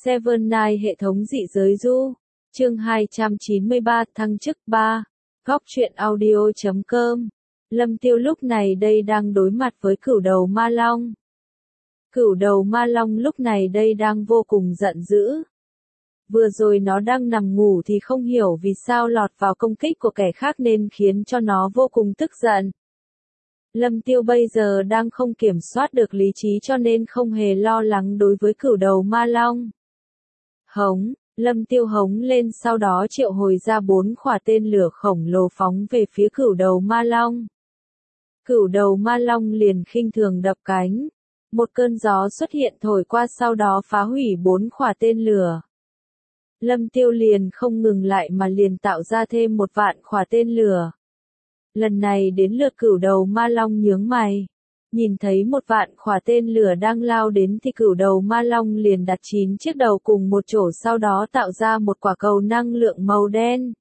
Seven Night hệ thống dị giới du. Chương 293 thăng chức 3. Góc truyện audio.com. Lâm Tiêu lúc này đây đang đối mặt với cửu đầu ma long. Cửu đầu ma long lúc này đây đang vô cùng giận dữ. Vừa rồi nó đang nằm ngủ thì không hiểu vì sao lọt vào công kích của kẻ khác nên khiến cho nó vô cùng tức giận. Lâm Tiêu bây giờ đang không kiểm soát được lý trí cho nên không hề lo lắng đối với cửu đầu ma long. Hống, Lâm Tiêu hống lên sau đó triệu hồi ra 4 quả tên lửa khổng lồ phóng về phía cửu đầu ma long. Cửu đầu ma long liền khinh thường đập cánh. Một cơn gió xuất hiện thổi qua sau đó phá hủy 4 quả tên lửa. Lâm Tiêu liền không ngừng lại mà liền tạo ra thêm 1.000.000 quả tên lửa. Lần này đến lượt cửu đầu ma long nhướng mày. Nhìn thấy 1.000.000 quả tên lửa đang lao đến thì cửu đầu ma long liền đặt 9 chiếc đầu cùng một chỗ sau đó tạo ra một quả cầu năng lượng màu đen.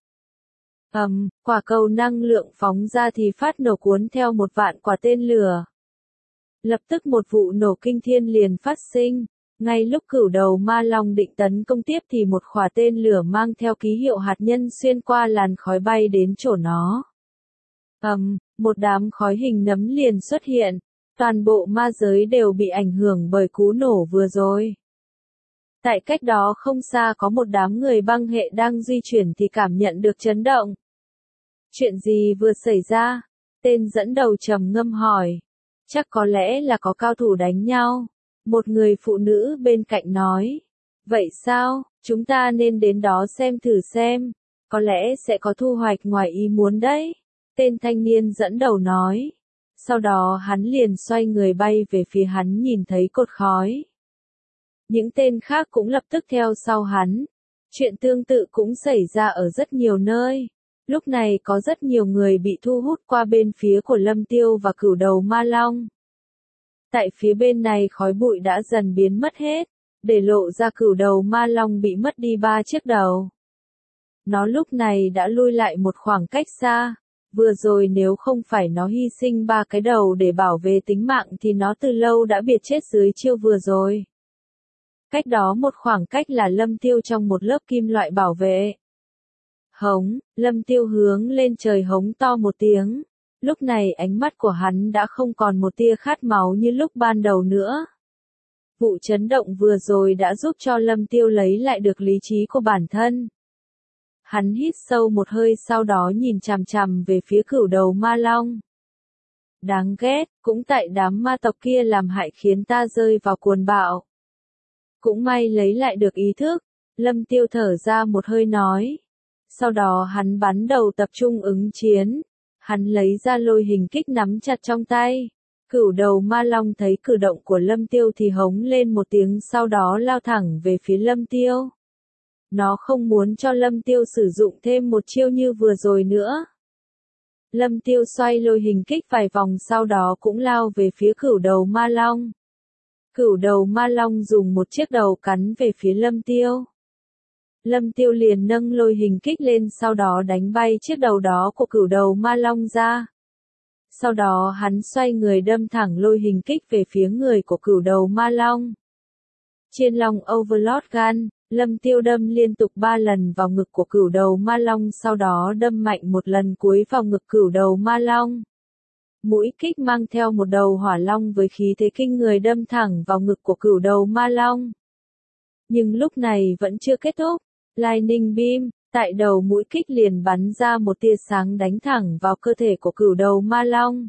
Quả cầu năng lượng phóng ra thì phát nổ cuốn theo 1.000.000 quả tên lửa. Lập tức một vụ nổ kinh thiên liền phát sinh. Ngay lúc cửu đầu ma long định tấn công tiếp thì một quả tên lửa mang theo ký hiệu hạt nhân xuyên qua làn khói bay đến chỗ nó. Một đám khói hình nấm liền xuất hiện. Toàn bộ ma giới đều bị ảnh hưởng bởi cú nổ vừa rồi. Tại cách đó không xa có một đám người băng hệ đang di chuyển thì cảm nhận được chấn động. Chuyện gì vừa xảy ra? Tên dẫn đầu trầm ngâm hỏi. Chắc có lẽ là có cao thủ đánh nhau. Một người phụ nữ bên cạnh nói. Vậy sao, chúng ta nên đến đó xem thử xem. Có lẽ sẽ có thu hoạch ngoài ý muốn đấy. Tên thanh niên dẫn đầu nói. Sau đó hắn liền xoay người bay về phía hắn nhìn thấy cột khói. Những tên khác cũng lập tức theo sau hắn. Chuyện tương tự cũng xảy ra ở rất nhiều nơi. Lúc này có rất nhiều người bị thu hút qua bên phía của Lâm Tiêu và cửu đầu ma long. Tại phía bên này khói bụi đã dần biến mất hết, để lộ ra cửu đầu ma long bị mất đi 3 chiếc đầu. Nó lúc này đã lui lại một khoảng cách xa. Vừa rồi nếu không phải nó hy sinh 3 cái đầu để bảo vệ tính mạng thì nó từ lâu đã biệt chết dưới chiêu vừa rồi. Cách đó một khoảng cách là Lâm Tiêu trong một lớp kim loại bảo vệ. Hống, Lâm Tiêu hướng lên trời hống to một tiếng. Lúc này ánh mắt của hắn đã không còn một tia khát máu như lúc ban đầu nữa. Vụ chấn động vừa rồi đã giúp cho Lâm Tiêu lấy lại được lý trí của bản thân. Hắn hít sâu một hơi sau đó nhìn chằm chằm về phía cửu đầu ma long. Đáng ghét, cũng tại đám ma tộc kia làm hại khiến ta rơi vào cuồng bạo. Cũng may lấy lại được ý thức, Lâm Tiêu thở ra một hơi nói. Sau đó hắn bắn đầu tập trung ứng chiến. Hắn lấy ra lôi hình kích nắm chặt trong tay. Cửu đầu ma long thấy cử động của Lâm Tiêu thì hống lên một tiếng sau đó lao thẳng về phía Lâm Tiêu. Nó không muốn cho Lâm Tiêu sử dụng thêm một chiêu như vừa rồi nữa. Lâm Tiêu xoay lôi hình kích vài vòng sau đó cũng lao về phía cửu đầu ma long. Cửu đầu ma long dùng một chiếc đầu cắn về phía Lâm Tiêu. Lâm Tiêu liền nâng lôi hình kích lên sau đó đánh bay chiếc đầu đó của cửu đầu ma long ra. Sau đó hắn xoay người đâm thẳng lôi hình kích về phía người của cửu đầu ma long. Chiên long Overlord Gun, Lâm Tiêu đâm liên tục 3 lần vào ngực của cửu đầu ma long sau đó đâm mạnh một lần cuối vào ngực cửu đầu ma long. Mũi kích mang theo một đầu hỏa long với khí thế kinh người đâm thẳng vào ngực của cửu đầu ma long. Nhưng lúc này vẫn chưa kết thúc. Lightning Beam, tại đầu mũi kích liền bắn ra một tia sáng đánh thẳng vào cơ thể của cửu đầu ma long.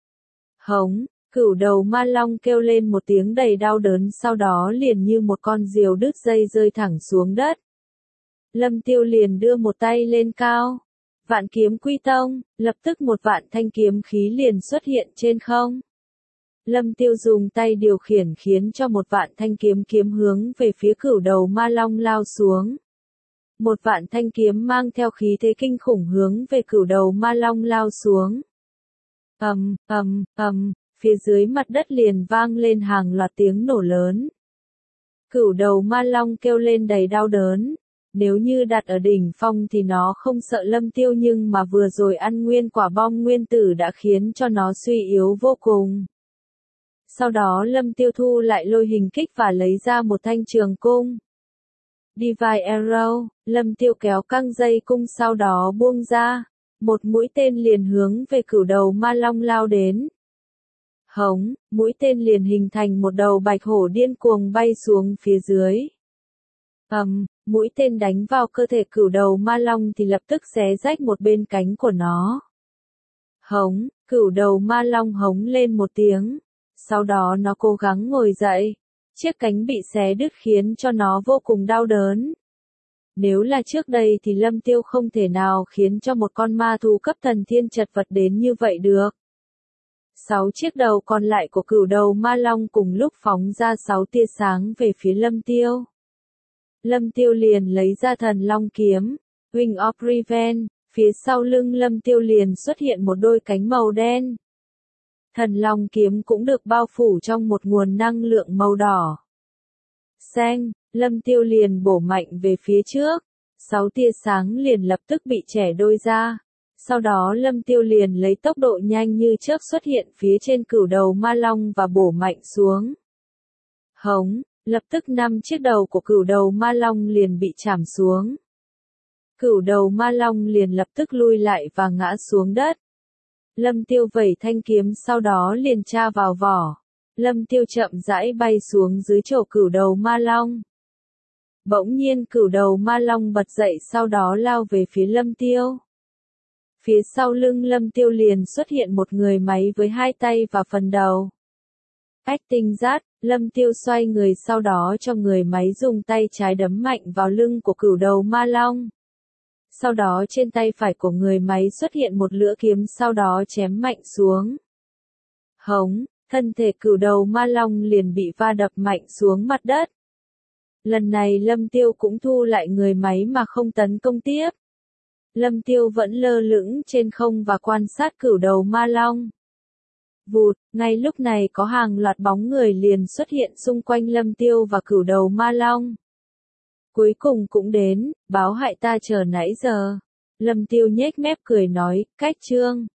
Hống, cửu đầu ma long kêu lên một tiếng đầy đau đớn sau đó liền như một con diều đứt dây rơi thẳng xuống đất. Lâm Tiêu liền đưa một tay lên cao. Vạn kiếm quy tông, lập tức 1.000.000 thanh kiếm khí liền xuất hiện trên không. Lâm Tiêu dùng tay điều khiển khiến cho 1.000.000 thanh kiếm hướng về phía cửu đầu ma long lao xuống. 1.000.000 thanh kiếm mang theo khí thế kinh khủng hướng về cửu đầu ma long lao xuống. Phía dưới mặt đất liền vang lên hàng loạt tiếng nổ lớn. Cửu đầu ma long kêu lên đầy đau đớn. Nếu như đặt ở đỉnh phong thì nó không sợ Lâm Tiêu nhưng mà vừa rồi ăn nguyên quả bom nguyên tử đã khiến cho nó suy yếu vô cùng. Sau đó Lâm Tiêu thu lại lôi hình kích và lấy ra một thanh trường cung. Divine Arrow, Lâm Tiêu kéo căng dây cung sau đó buông ra. Một mũi tên liền hướng về cửu đầu ma long lao đến. Hống, mũi tên liền hình thành một đầu bạch hổ điên cuồng bay xuống phía dưới. Mũi tên đánh vào cơ thể cửu đầu ma long thì lập tức xé rách một bên cánh của nó. Hống, cửu đầu ma long hống lên một tiếng. Sau đó nó cố gắng ngồi dậy. Chiếc cánh bị xé đứt khiến cho nó vô cùng đau đớn. Nếu là trước đây thì Lâm Tiêu không thể nào khiến cho một con ma thú cấp thần thiên chật vật đến như vậy được. 6 chiếc đầu còn lại của cửu đầu ma long cùng lúc phóng ra 6 tia sáng về phía Lâm Tiêu. Lâm Tiêu liền lấy ra thần long kiếm, Wing of Revenge, phía sau lưng Lâm Tiêu liền xuất hiện một đôi cánh màu đen. Thần long kiếm cũng được bao phủ trong một nguồn năng lượng màu đỏ. Xanh, Lâm Tiêu liền bổ mạnh về phía trước, 6 tia sáng liền lập tức bị chẻ đôi ra. Sau đó Lâm Tiêu liền lấy tốc độ nhanh như chớp xuất hiện phía trên cửu đầu ma long và bổ mạnh xuống. Hống, lập tức 5 chiếc đầu của cửu đầu ma long liền bị chảm xuống. Cửu đầu ma long liền lập tức lui lại và ngã xuống đất. Lâm Tiêu vẩy thanh kiếm sau đó liền tra vào vỏ. Lâm Tiêu chậm rãi bay xuống dưới chỗ cửu đầu ma long. Bỗng nhiên cửu đầu ma long bật dậy sau đó lao về phía Lâm Tiêu. Phía sau lưng Lâm Tiêu liền xuất hiện một người máy với 2 tay và phần đầu. Ách tinh rát, Lâm Tiêu xoay người sau đó cho người máy dùng tay trái đấm mạnh vào lưng của cửu đầu ma long. Sau đó trên tay phải của người máy xuất hiện một lưỡi kiếm sau đó chém mạnh xuống. Hống, thân thể cửu đầu ma long liền bị va đập mạnh xuống mặt đất. Lần này Lâm Tiêu cũng thu lại người máy mà không tấn công tiếp. Lâm Tiêu vẫn lơ lửng trên không và quan sát cửu đầu ma long. Vụt, ngay lúc này có hàng loạt bóng người liền xuất hiện xung quanh Lâm Tiêu và cửu đầu ma long. Cuối cùng cũng đến, báo hại ta chờ nãy giờ. Lâm Tiêu nhếch mép cười nói, cách chương.